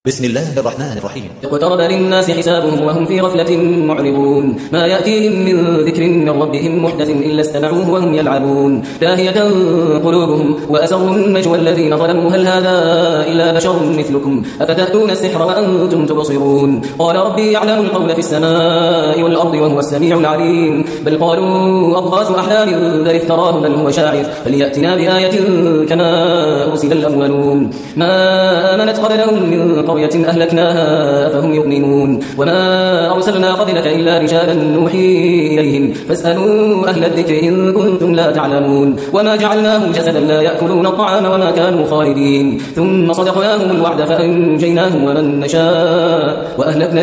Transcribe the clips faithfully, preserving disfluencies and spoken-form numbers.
بسم الله الرحمن الرحيم. اقترب للناس حسابهم وهم في غفلة معرضون ما يأتيهم من ذكر من ربهم محدث إلا استمعوه وهم يلعبون لاهية قلوبهم وأسروا النجوى الذين ظلموا هل هذا إلا بشر مثلكم أفتأتون السحر وأنتم تبصرون قال ربي يعلم القول في السماء والأرض وهو السميع العليم بل قالوا أضغاث أحلام بل افتراه بل هو شاعر فليأتنا بآية كما أرسل الأولون ما آمنت قبلهم من قرية أهلكناها فهم يؤمنون وما أرسلنا قبلك إلا رجالا نوحي إليهم فاسألوا أهل الذكر إن كنتم لا تعلمون وما جعلناهم جسدا لا يأكلون الطعام وما كانوا خالدين ثم صدقناهم الوعد فأنجيناهم ومن نشاء وأهلكنا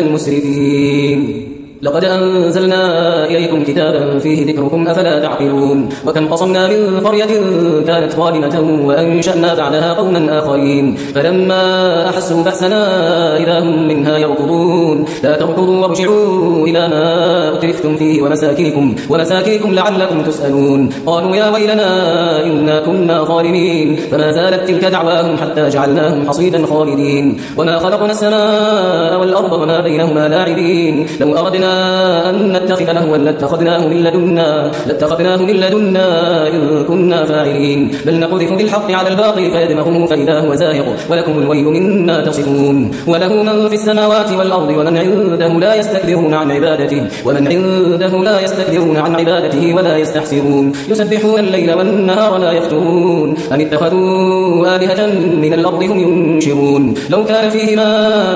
المسرفين لقد أنزلنا إليكم كتابا فيه ذكركم أفلا تعقلون وكم قصمنا من قرية كانت ظالمة وأنشأنا بعدها قوما آخرين فلما أحسوا بأسنا إذا هم منها يركضون لا تركضوا وارجعوا إلى ما أترفتم فيه ومساكنكم, ومساكنكم لعلكم تسألون قالوا يا ويلنا إنا كنا ظالمين فما زالت تلك دعواهم حتى جعلناهم حصيدا خالدين وما خلقنا السماء والأرض وما بينهما لاعبين لو أردنا أن نتخذ لهوا لاتخذناه من لدنا لاتخذناه من لدنا إن كنا فاعلين بل نقذف بالحق على الباطل فيدمغه فإذا هو زاهق ولكم الويل مما تصفون وله من في السماوات والأرض ومن عنده لا يستكبرون عن عبادته ومن عنده لا يستكبرون عن عبادته ولا يستحسرون يسبحون الليل والنهار لا يفترون أم اتخذوا آلهة من الأرض هم ينشرون لو كان فيهما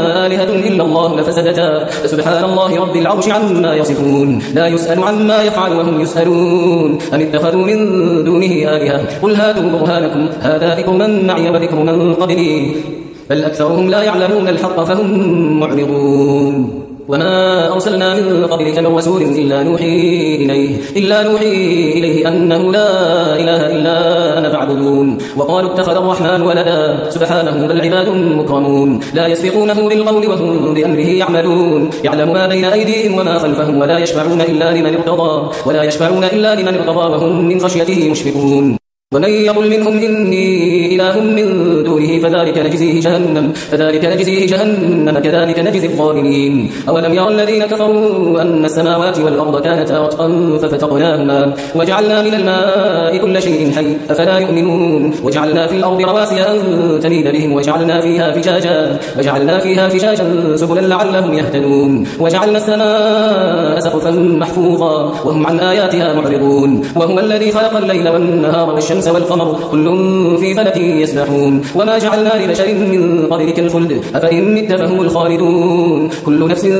آلهة إلا الله لفسدتا فسبحان الله رب العرش عما يصفون لا يسأل عما يفعل وهم يسألون أم اتخذوا من دونه آلهة قل هاتوا برهانكم هذا ذكر من معي وذكر من قبلي بل أكثرهم لا يعلمون الحق فهم معرضون وما أرسلنا من قبلك من رسول إلا نوحي إليه, إلا نوحي إليه أنه لا إله إلا أنا فاعبدون وقالوا اتخذ الرحمن ولدا سبحانه بل عباد مكرمون لا يسبقونه بالقول وهم بأمره يعملون يعلم ما بين أيديهم وما خلفهم ولا يشفعون إلا لمن ارتضى ولا يشفعون إلا لمن ارتضى وهم من خشيته مشفقون ومن يقل منهم إني إله من دونه فذلك نجزيه جهنم فذلك نجزيه جهنم كذلك نجزي الظالمين أولم يرى الذين كفروا أن السماوات والأرض كانتا رتقا ففتقناهما وجعلنا من الماء كل شيء حي أفلا يؤمنون وجعلنا في الأرض رواسي أن تميد بهم وجعلنا فيها فجاجا وجعلنا فيها فجاجا سبلا لعلهم يهتدون وجعلنا السماء سقفا محفوظا وهم عن آياتها معرضون وهو الذي خلق الليل والنهار والشمس والقمر كل في فلك يسبحون وما جعلنا لبشر من قبلك الخلد أفإن مت فهم الخالدون كل نفس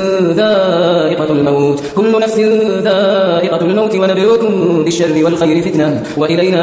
ذائقة الموت كل نفس ذائقة الموت ونبلوكم بالشر والخير فتنة وإلينا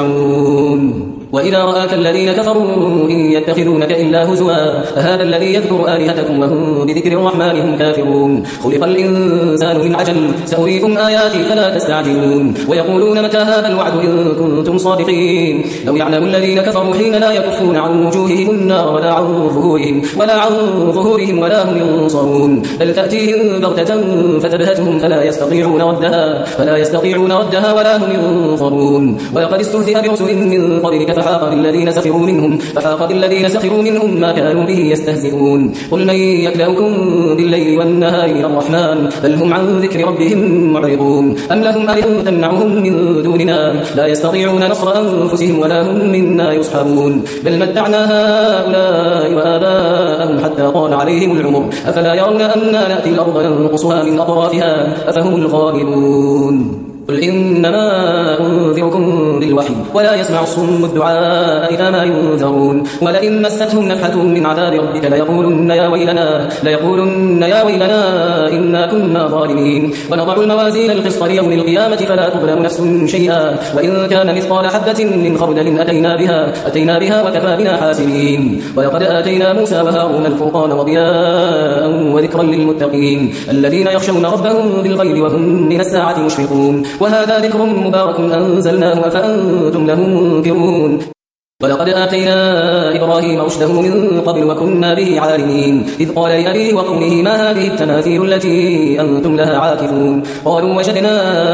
ترجعون وإذا رآك الذين كفروا إن يتخذونك إلا هزوا فهذا الذي يذكر آلهتكم وهم بذكر الرحمن هم كافرون خلق الإنسان من عجل سأريكم آياتي فلا تستعجلون ويقولون متى هذا الوعد إن كنتم صادقين لو يعلم الذين كفروا حين لا يكفون عن وجوههم النار ولا عن ظهورهم ولا عن ظهورهم ولا هم ينصرون بل تأتيهم بغتة فتبهتهم فلا يستطيعون ردها فلا يستطيعون ردها ولا هم ينصرون ولقد استهزئ برسل من قبلك فحاق بالذين سخروا منهم فحاق بالذين سخروا منهم ما كانوا به يستهزئون قل من يكلؤكم بالليل والنهار من الرحمن بل هم عن ذكر ربهم معرضون أم لهم آلهة تمنعهم من دوننا لا يستطيعون نصر أنفسهم ولا هم منا يصحبون بل متعنا هؤلاء وآباءهم حتى طال عليهم العمر أفلا يرون أنا نأتي الأرض ننقصها من أطرافها أفهم الغالبون قل إنما أنذركم بالوحي ولا يسمع الصم الدعاء إذا ما ينذرون ولئن مستهم نفحة من عذاب ربك ليقولن يا ويلنا ليقولن يا ويلنا إنا كنا ظالمين ونضع الموازين القسط ليوم القيامة فلا تظلم نفس شيئا وإن كان مثقال حبة من خردل أتينا بها أتينا بها وكفى بنا حاسبين ولقد آتينا موسى وهارون الفرقان وضياء وذكرا للمتقين الذين يخشون ربهم بالغيب وهم من الساعة مشفقون وهذا ذكر مبارك أنزلناه فأنتم له منكرون ولقد آتينا إبراهيم رشده من قبل وكنا به عالمين إذ قال لأبيه وقومه ما هذه التماثيل التي أنتم لها عاكفون قالوا وجدنا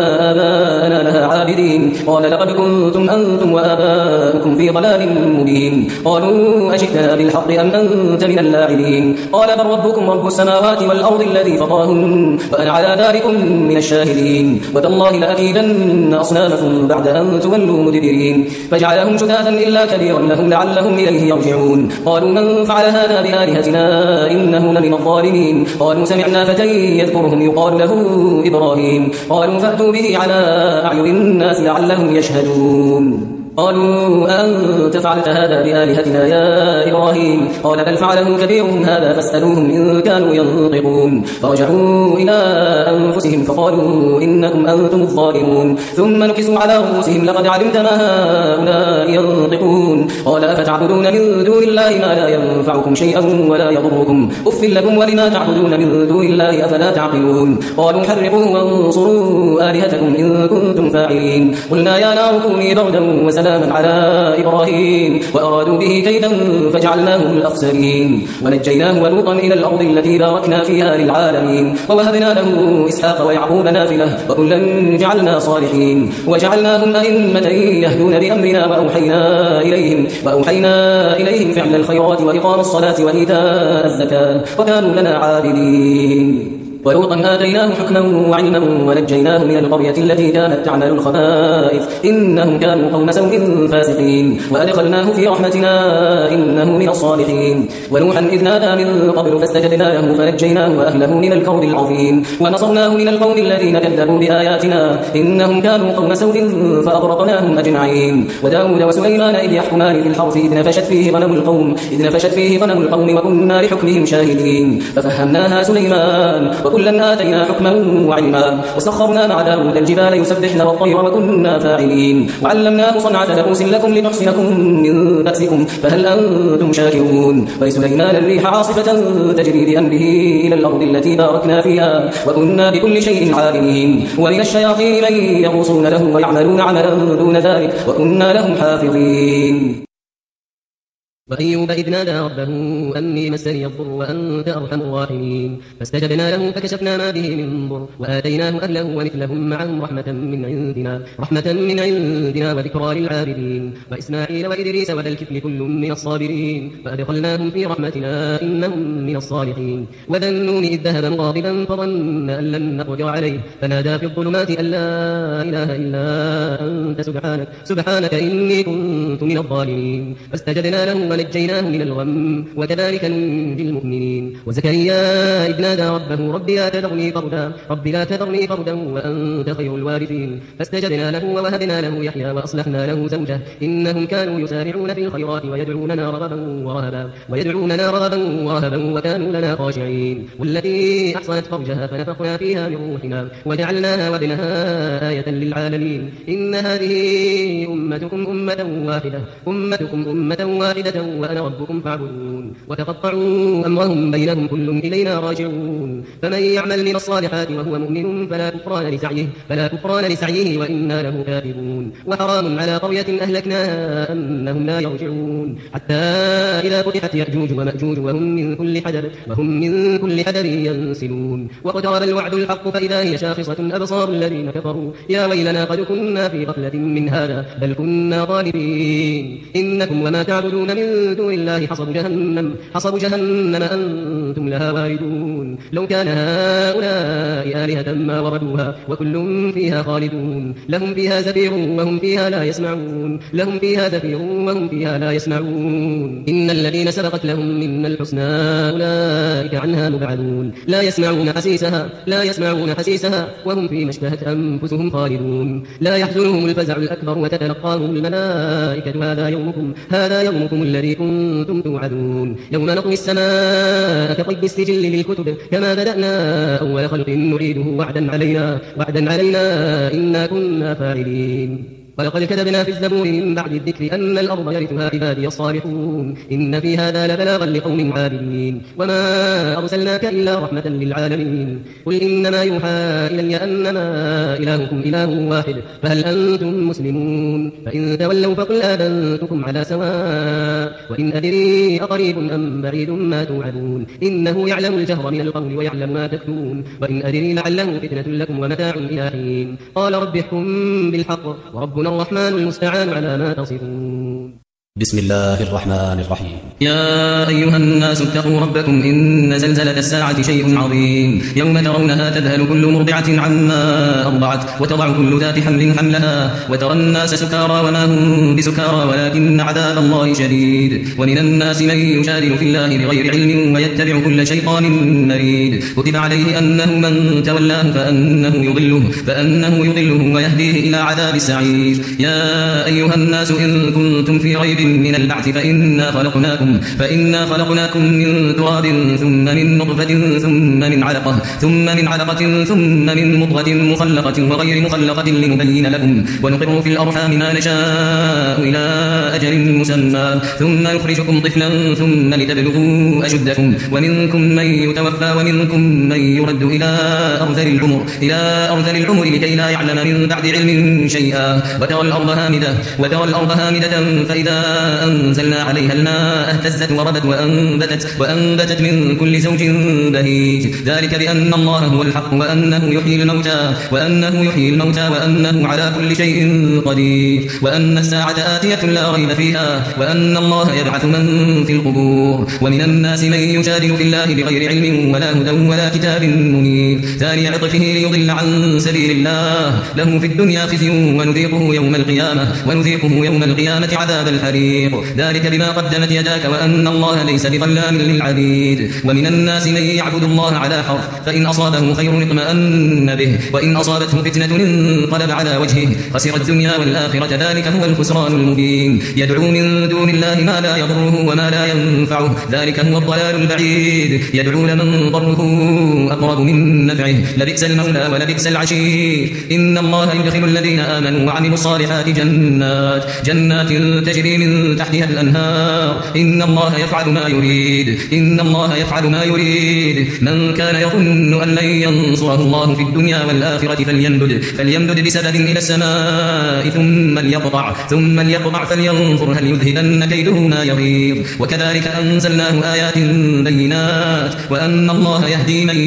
آباءنا لها عابدين قال لقد كنتم أنتم وآباؤكم في ضلال مبين قالوا أجئتنا بالحق أم أنت من اللاعبين قال بل ربكم رب السماوات والأرض الذي فطرهن وأنا على ذلك من الشاهدين وتالله لأكيدن أصنامكم بعد أن تولوا مدبرين فجعلهم جثاثا إلا كبيرا لهم لعلهم إليه يرجعون قالوا من فعل هذا بآلهتنا إنه لمن الظالمين قالوا سمعنا فتى يذكرهم يقال له إبراهيم قالوا فأتوا به على أعين الناس لعلهم يشهدون قالوا أنت فعلت هذا بآلهتنا يا إبراهيم قال بل فعله كبيرهم هذا فاسألوهم إن كانوا ينطقون فرجعوا إلى أنفسهم فقالوا إنكم أنتم الظالمون ثم نكسوا على رؤوسهم لقد علمت ما هؤلاء ينطقون قال أفتعبدون من دون الله ما لا ينفعكم شيئا ولا يضركم أف لكم ولما تعبدون من دون الله أفلا تعقلون قالوا حرقوه وانصروا آلهتكم إن كنتم فاعلين قلنا يا نار كوني بردا وسلاما سلاما على إبراهيم وأرادوا به كيدا فجعلناهم الأخسرين ونجيناه ولوطا إلى الأرض التي باركنا فيها للعالمين ووهبنا له إسحاق ويعقوب نافلة وكلا جعلنا صالحين وجعلناهم أئمة يهدون بأمرنا وأوحينا إليهم وأوحينا إليهم فعل الخيرات وإقام الصلاة وإيتاء الزكاة وكانوا لنا عابدين ولوطا آتيناه حكما وعلما ونجيناه من القرية التي كانت تعمل الخبائث إنهم كانوا قوم سوء فاسقين وأدخلناه في رحمتنا إنه من الصالحين ونوحا إذ نادى من قبل فاستجبنا له فنجيناه وأهله من الكرب العظيم ونصرناه من القوم الذين كذبوا بآياتنا إنهم كانوا قوم سوء فأغرقناهم أجمعين وداود وسليمان إذ يحكمان في الحرث إذ نفشت فيه غنم القوم إذ نفشت فيه غنم القوم وكنا لحكمهم شاهدين ففهمناها سليمان وكلا آتينا حكما وعلما وسخرنا مع داود الجبال يسبحن والطير وكنا فاعلين وعلمناه صنعة لبوس لكم لتحصنكم من بأسكم فهل أنتم شاكرون ولسليمان الريح عاصفة تجري بأمره إلى الأرض التي باركنا فيها وكنا بكل شيء عالمين ومن الشياطين من يغوصون له ويعملون عملا دون ذلك وكنا لهم حافظين وأيوب إذ نادى ربه أني مسني الضر وأنت أرحم الراحمين فاستجبنا له فكشفنا ما به من ضر وآتيناه أهله ومثلهم معهم رحمة من عندنا رحمة من عندنا وذكرى للعابدين وإسماعيل وإدريس وذا الكفل كل من الصابرين فأدخلناهم في رحمتنا إنهم من الصالحين وذا النون إذ ذهب مغاضبا فظن أن لن نقدر عليه فنادى في الظلمات أن لا إله إلا أنت سبحانك سبحانك إني كنت من الظالمين فاستجبنا له ونجيناه من الغم وكذلك ننجي المؤمنين وزكريا إذ نادى ربه رب لا تذرني فردا رب لا تذرني فردا وأنت خير الوارثين فاستجبنا له ووهبنا له يحيى وأصلحنا له زوجه إنهم كانوا يسارعون في الخيرات ويدعوننا رغبا ورهبا ويدعوننا رغبا ورهبا وكانوا لنا خاشعين والتي أحصنت فرجها فنفخنا فيها من روحنا وجعلناها وابنها آية للعالمين إن هذه أمتكم أمة واحدة أمتكم أمة واحدة وأنا ربكم فاعبدون وتقطعوا أمرهم بينهم كل إلينا راجعون فمن يعمل من الصالحات وهو مؤمن فلا كفران لسعيه فلا كفران لسعيه وإنا له كافرون وحرام على قرية أهلكناها أنهم لا يرجعون حتى إذا فتحت يأجوج ومأجوج وهم من كل حدب وهم من كل حدب ينسلون واقترب الوعد الحق فإذا هي شاخصة أبصار الذين كفروا يا ويلنا قد كنا في غفلة من هذا بل كنا ظالمين إنكم وما تعبدون من دون الله حصب جهنم حصب جهنم أنتم لها واردون لو كان هؤلاء آلهة ما وردوها وكل فيها خالدون لهم فيها زفير وهم فيها لا يسمعون لهم فيها زفير وهم فيها لا يسمعون إن الذين سبقت لهم من الحسنى أولئك عنها مبعدون لا يسمعون حسيسها لا يسمعون حسيسها وهم فيما اشتهت أنفسهم خالدون لا يحزنهم الفزع الأكبر وتتلقاهم الملائكة هذا يومكم هذا يومكم الذي كنتم توعدون يوم نطوي السماء كطي السجل للكتب كما بدأنا أول خلق نريده وعدا علينا وعدا علينا إنا كنا فاعلين ولقد كتبنا في الزبور من بعد الذكر أن الأرض يرثها عبادي الصالحون إن في هذا لبلاغا لقوم عابدين وما أرسلناك إلا رحمة للعالمين قل إنما يوحى إلي أنما إلهكم إله واحد فهل أنتم مسلمون فإن تولوا فقل آذنتكم على سواء وإن أدري أقريب أم بعيد ما توعدون إنه يعلم الجهر من القول ويعلم ما تكتمون وإن أدري لعله فتنة لكم ومتاع إلى حين قال رب احكم بالحق وربنا الرحمن المستعان على ما تصفون بسم الله الرحمن الرحيم يا أيها الناس اتقوا ربكم إن زلزلة الساعة شيء عظيم يوم ترونها تذهل كل مرضعة عما أرضعت وتضع كل ذات حمل حملها وترى الناس سكارى وما هم بسكارى ولكن عذاب الله شديد ومن الناس من يجادل في الله بغير علم ويتبع كل شيطان مريد كتب عليه أنه من تولاه فأنه يضله, فأنه يضله ويهديه إلى عذاب السعير يا أيها الناس إن كنتم في ريب من البعث فإنا خلقناكم فإنا خلقناكم من تراب ثم من نطفة ثم من علقة ثم من علقة ثم من مضغة مخلقة وغير مخلقة لنبين لكم ونقر في الأرحام ما نشاء إلى أجل مسمى ثم نخرجكم طفلا ثم لتبلغوا أشدكم ومنكم من يتوفى ومنكم من يرد إلى أرذل العمر إلى أرذل العمر لكي لا يعلم من بعد علم شيئا وترى الأرض هامدة وترى الأرض هامدة فإذا أنزلنا عليها الماء اهتزت وربت وأنبتت, وأنبتت من كل زوج بهيج ذلك بأن الله هو الحق وأنه يحيي الموتى وأنه يحيي الموتى وأنه على كل شيء قدير وأن الساعة آتية لا ريب فيها وأن الله يبعث من في القبور ومن الناس من يجادل في الله بغير علم ولا هدى ولا كتاب منير ثاني عطفه ليضل عن سبيل الله له في الدنيا خزي ونذيقه يوم القيامة ونذيقه يوم القيامة عذاب الحريق ذلك بما قدمت يداك وأن الله ليس بظلام للعبيد ومن الناس من يعبد الله على حرف فإن أصابه خير اطمأن به وإن أصابته فتنة انقلب على وجهه خسر الدنيا والآخرة ذلك هو الخسران المبين يدعو من دون الله ما لا يضره وما لا ينفعه ذلك هو الضلال البعيد يدعو لمن ضره أقرب من نفعه لبئس المولى ولبئس العشير إن الله يدخل الذين آمنوا وعملوا الصالحات جنات جنات تجري من تحتها الأنهار إن الله يفعل ما يريد إن الله يفعل ما يريد من كان يظن أن لن ينصره الله في الدنيا والآخرة فليمدد فليمدد بسبب إلى السماء ثم ليقطع ثم ليقطع فلينظر هل يذهبن كيده ما يغيظ وكذلك أنزلناه آيات بينات وأن الله يهدي من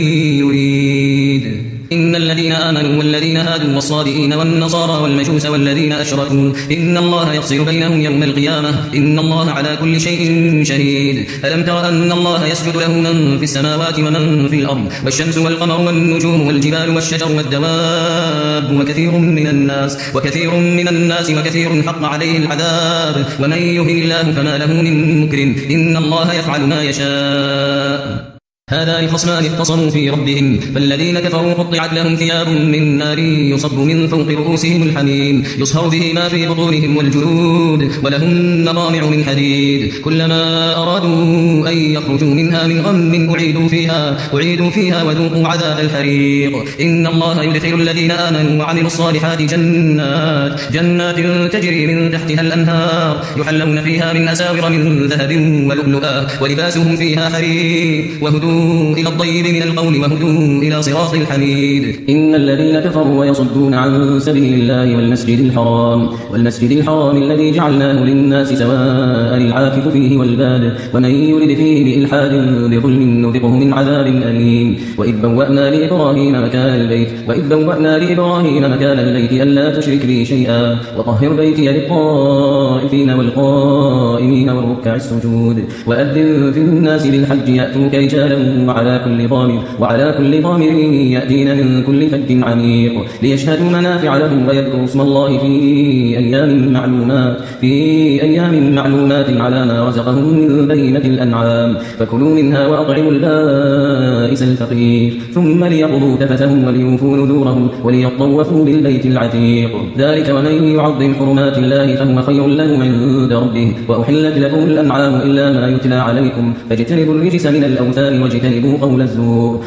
يريد إن الذين آمنوا والذين هادوا والصابئين والنصارى والمجوس والذين أشركوا إن الله يفصل بينهم يوم القيامة إن الله على كل شيء شهيد ألم تر أن الله يسجد له من في السماوات ومن في الأرض والشمس والقمر والنجوم والجبال والشجر والدواب وكثير من الناس وكثير من الناس وكثير حق عليه العذاب ومن يهن الله فما له من مكرم إن الله يفعل ما يشاء هذان خصمان اختصموا في ربهم فالذين كفروا قطعت لهم ثياب من نار يصب من فوق رؤوسهم الحميم يصهر به ما في بطونهم والجلود ولهم مقامع من حديد كلما أرادوا أن يخرجوا منها من غم أعيدوا فيها أعيدوا فيها وذوقوا عذاب الحريق إن الله يدخل الذين آمنوا وعملوا الصالحات جنات جنات تجري من تحتها الأنهار يحلون فيها من أساور من ذهب ولؤلؤا ولباسهم فيها حرير وهدوا إلى الطيب من القول وهدوا إلى صراط الحميد إن الذين كفروا ويصدون عن سبيل الله والمسجد الحرام والمسجد الحرام الذي جعلناه للناس سواء العاكف فيه والباد ومن يرد فيه بإلحاد بظلم نذقه من عذاب أليم وإذ بوأنا لإبراهيم مكان البيت وإذ بوأنا لإبراهيم مكان البيت ألا تشرك بي شيئا وطهر بيتي للطائفين والقائمين والركع السجود وأذن في الناس بالحج يأتوك رجالا وعلى كل ضامر وعلى كل ضامر يأتين من كل فج عميق ليشهدوا منافع لهم ويذكروا اسم الله في أيام معلومات في أيام معلومات على ما رزقهم من بهيمة الأنعام فكلوا منها وأطعموا البائس الفقير ثم ليقضوا تفثهم وليوفوا نذورهم وليطوفوا بالبيت العتيق ذلك ومن يعظم حرمات الله فهو خير له عند ربه وأحلت لكم الأنعام إلا ما يتلى عليكم فاجتنبوا الرجس من الأوثان واجتنبوا قول الزور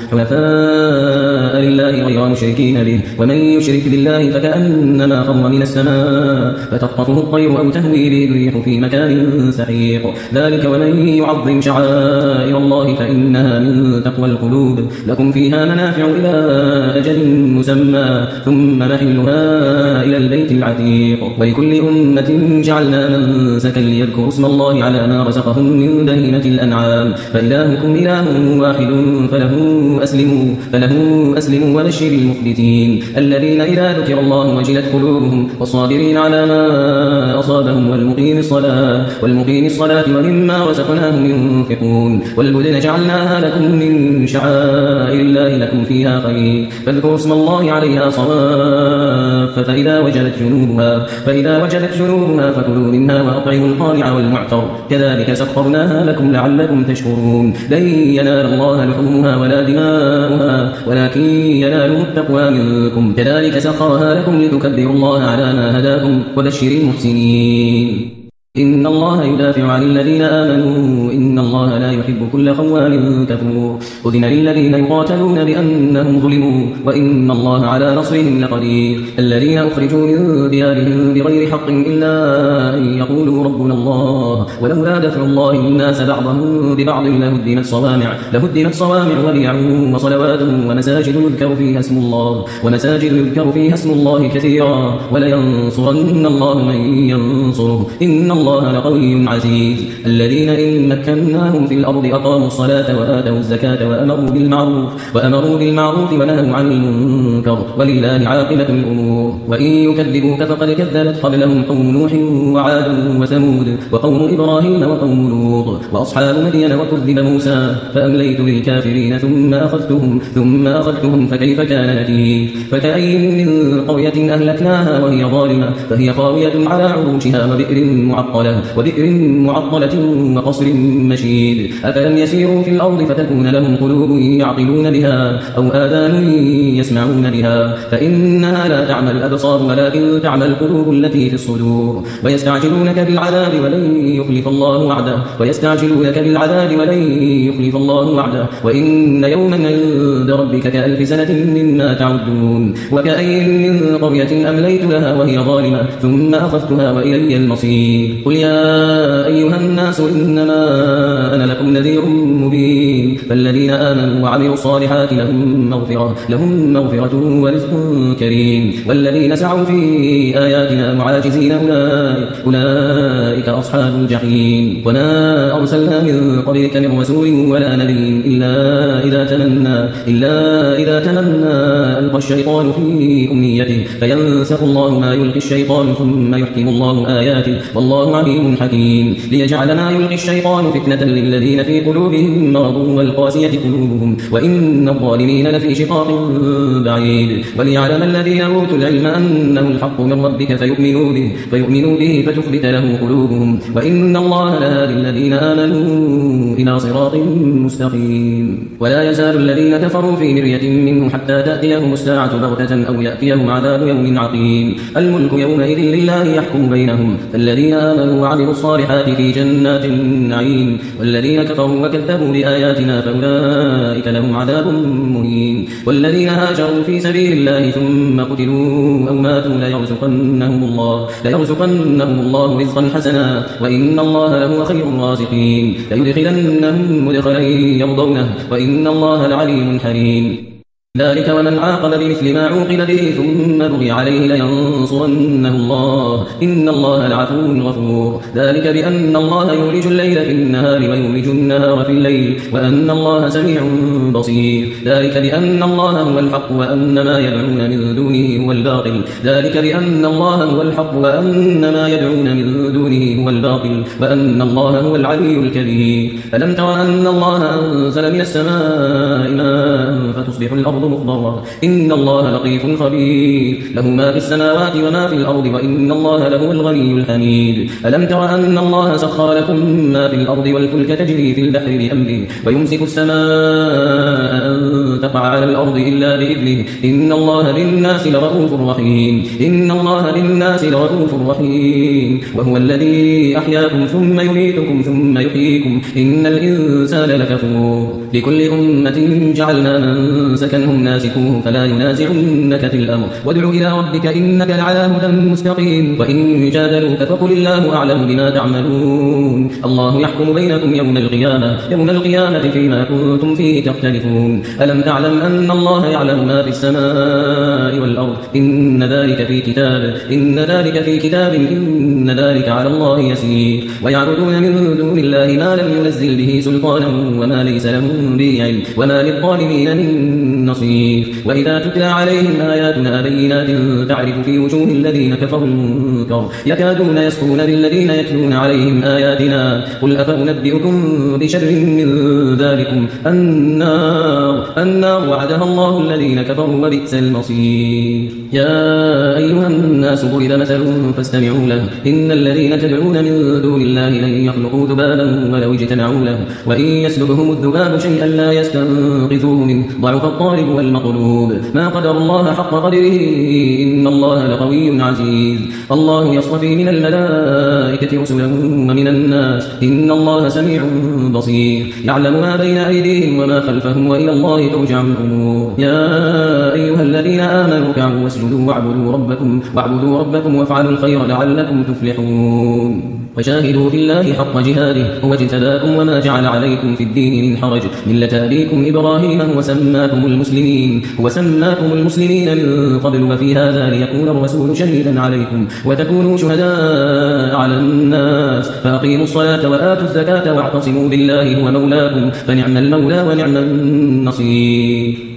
حنفاء لله غير مشركين به ومن يشرك بالله فكأنما خر من السماء فتخطفه الطير أو تهوي به الريح في مكان سحيق ذلك ومن يعظم شعائر الله فإنها من تقوى القلوب لكم فيها منافع إلى أجل مسمى ثم محلها إلى البيت العتيق ولكل أمة جعلنا منسكا ليذكروا اسم الله على ما رزقهم من بهيمة الأنعام فإلهكم إله واحد فله أسلموا فله أسلموا وبشر المخبتين الذين إذا ذكر الله وجلت قلوبهم والصابرين على ما أصابهم والمقيم الصلاة والمقيم الصلاة ومما رزقناهم ينفقون والبدن جعلناها لكم من شعائر الله لكم فيها خير فاذكروا اسم الله عليها صواف فإذا وجلت جنوبها فإذا وجلت جنوبها فكلوا منها وأطعموا القانع والمعتر كذلك سخرناها لكم لعلكم تشكرون لن ينال الله لحومها ولا دماؤها ولكن يناله التقوى منكم كذلك سخرها لكم لتكبروا الله على ما هداكم وبشر المحسنين إن الله يدافع عن الذين آمنوا إن الله لا يحب كل خوان كفور أذن للذين يقاتلون بأنهم ظلموا وإن الله على نصرهم لقدير الذين أخرجوا من ديارهم بغير حق إلا أن يقولوا ربنا الله ولولا دفع الله الناس بعضهم ببعض لهدمت صوامع لهدمت صوامع وبيع وصلوات ومساجد يذكر فيها اسم الله ومساجد يذكر فيها اسم الله كثيرا ولينصرن الله من ينصره إن الله الله لقوي عزيز الذين إن مكناهم في الأرض أقاموا الصلاة وآتوا الزكاة وأمروا بالمعروف وأمروا بالمعروف ونهوا عن المنكر ولله عاقبة الأمور وإن يكذبوك فقد كذبت قبلهم قوم نوح وعاد وثمود وقوم إبراهيم وقوم لوط وأصحاب مدين وكذب موسى فأمليت للكافرين ثم أخذتهم ثم أخذتهم فكيف كان نكير فكأين من قرية أهلكناها وهي ظالمة فهي خاوية على عروشها وبئر معطلة وبئر معطلة وقصر مشيد أفلم يسيروا في الأرض فتكون لهم قلوب يعقلون بها أو آذان يسمعون بها فإنها لا تعمى الأبصار ولكن تعمى القلوب التي في الصدور ويستعجلونك بالعذاب ولن يخلف الله وعده ويستعجلونك بالعذاب ولن يخلف الله وعده وإن يوما عند ربك كألف سنة مما تعدون وكأين من قرية أمليت لها وهي ظالمة ثم أخذتها وإلي المصير قل يا أيها الناس إنما أنا لكم نذير مبين فالذين آمنوا وعملوا الصالحات لهم مغفرة لهم مغفرة ورزق كريم والذين سعوا في آياتنا معاجزين أولئك, أولئك أصحاب الجحيم وما أرسلنا من قبلك من رسول ولا نبي إلا إذا تمنى إلا إذا تمنى ألقى الشيطان في أمنيته فينسخ الله ما يلقي الشيطان ثم يحكم الله آياته والله عليم حكيم ليجعل ما يلقي الشيطان فتنة للذين في قلوبهم مرض والقاسية قلوبهم وإن الظالمين لفي شقاق بعيد وليعلم الذين أوتوا العلم أنه الحق من ربك فيؤمنوا به فيؤمنوا به فتخبت له قلوبهم وإن الله لهادي الذين آمنوا إلى صراط مستقيم ولا يزال الذين كفروا في مرية منه حتى تأتيهم الساعة بغتة أو يأتيهم عذاب يوم عقيم الملك يومئذ لله يحكم بينهم فالذين آمنوا وعملوا الصالحات في جنات النعيم والذين كفروا وكذبوا بآياتنا فأولئك لهم عذاب مهين والذين هاجروا في سبيل الله ثم قتلوا أو ماتوا ليرزقنهم الله ليرزقنهم الله رزقا حسنا وإن الله لهو خير الرازقين ليدخلنهم مدخلا يرضونه وإن الله لعليم حليم ذلك ومن عاقب بمثل ما عوقب به ثم بغي عليه لينصرنه الله إن الله لعفو غفور ذلك بأن الله يولج الليل في النهار ويولج النهار في الليل وأن الله سميع بصير ذلك بأن الله هو الحق وأن ما يدعون من دونه هو الباطل ذلك بأن الله هو الحق وأن ما يدعون من دونه هو الباطل وأن الله هو العلي الكبير ألم تر أن الله أنزل من السماء ماء فتصبح الأرض مخضرا إن الله لطيف خبير له ما في السماوات وما في الأرض وإن الله لهو الغني الحميد ألم تر أن الله سخر لكم ما في الأرض والفلك تجري في البحر بأمره ويمسك السماء أن تقع على الأرض إلا بإذنه إن الله بالناس لرؤوف رحيم إن الله بالناس لرؤوف رحيم وهو الذي أحياكم ثم يميتكم ثم يحييكم إن الإنسان لكفور لكل أمة جعلنا من سكنهم ناسكوه فلا ينازعنك في الأمر وادع إلى ربك إنك لعلى هدى مستقيم وإن جادلوك فقل الله أعلم بما تعملون الله يحكم بينكم يوم القيامة يوم القيامة فيما كنتم فيه تختلفون ألم تعلم أن الله يعلم ما في السماء والأرض إن ذلك في كتاب إن ذلك في كتاب إن ذلك على الله يسير ويعبدون من دون الله ما لم ينزل به سلطانا وما ليس لهم به علم وما للظالمين من نصير وإذا تتلى عليهم آياتنا بينات تعرف في وجوه الذين كفروا المنكر يكادون يسطون بالذين يتلون عليهم آياتنا قل أفأنبئكم بشر من ذلكم النار النار وعدها الله الذين كفروا وبئس المصير يا أيها الناس ضرب مثل فاستمعوا له إن الذين تدعون من دون الله لن يخلقوا ذبابا ولو اجتمعوا له وإن يسلبهم الذباب شيئا لا يستنقذوه منه ضعف الطالب والمطلوب ما قدر الله حق قدره إن الله لقوي عزيز الله يصطفي من الملائكة رسلا ومن الناس إن الله سميع بصير يعلم ما بين أيديهم وما خلفهم وإلى الله ترجع الأمور يا أيها الذين آمنوا اركعوا واسجدوا واعبدوا ربكم واعبدوا ربكم وافعلوا الخير لعلكم تفلحون وجاهدوا في الله حق جهاده هو اجتباكم وما جعل عليكم في الدين من حرج ملة أبيكم إبراهيم وسماكم المسلمين وسماكم المسلمين من قبل وفي هذا ليكون الرسول شهيدا عليكم وتكونوا شهداء على الناس فأقيموا الصلاة وآتوا الزكاة واعتصموا بالله هو مولاكم فنعم المولى ونعم النصير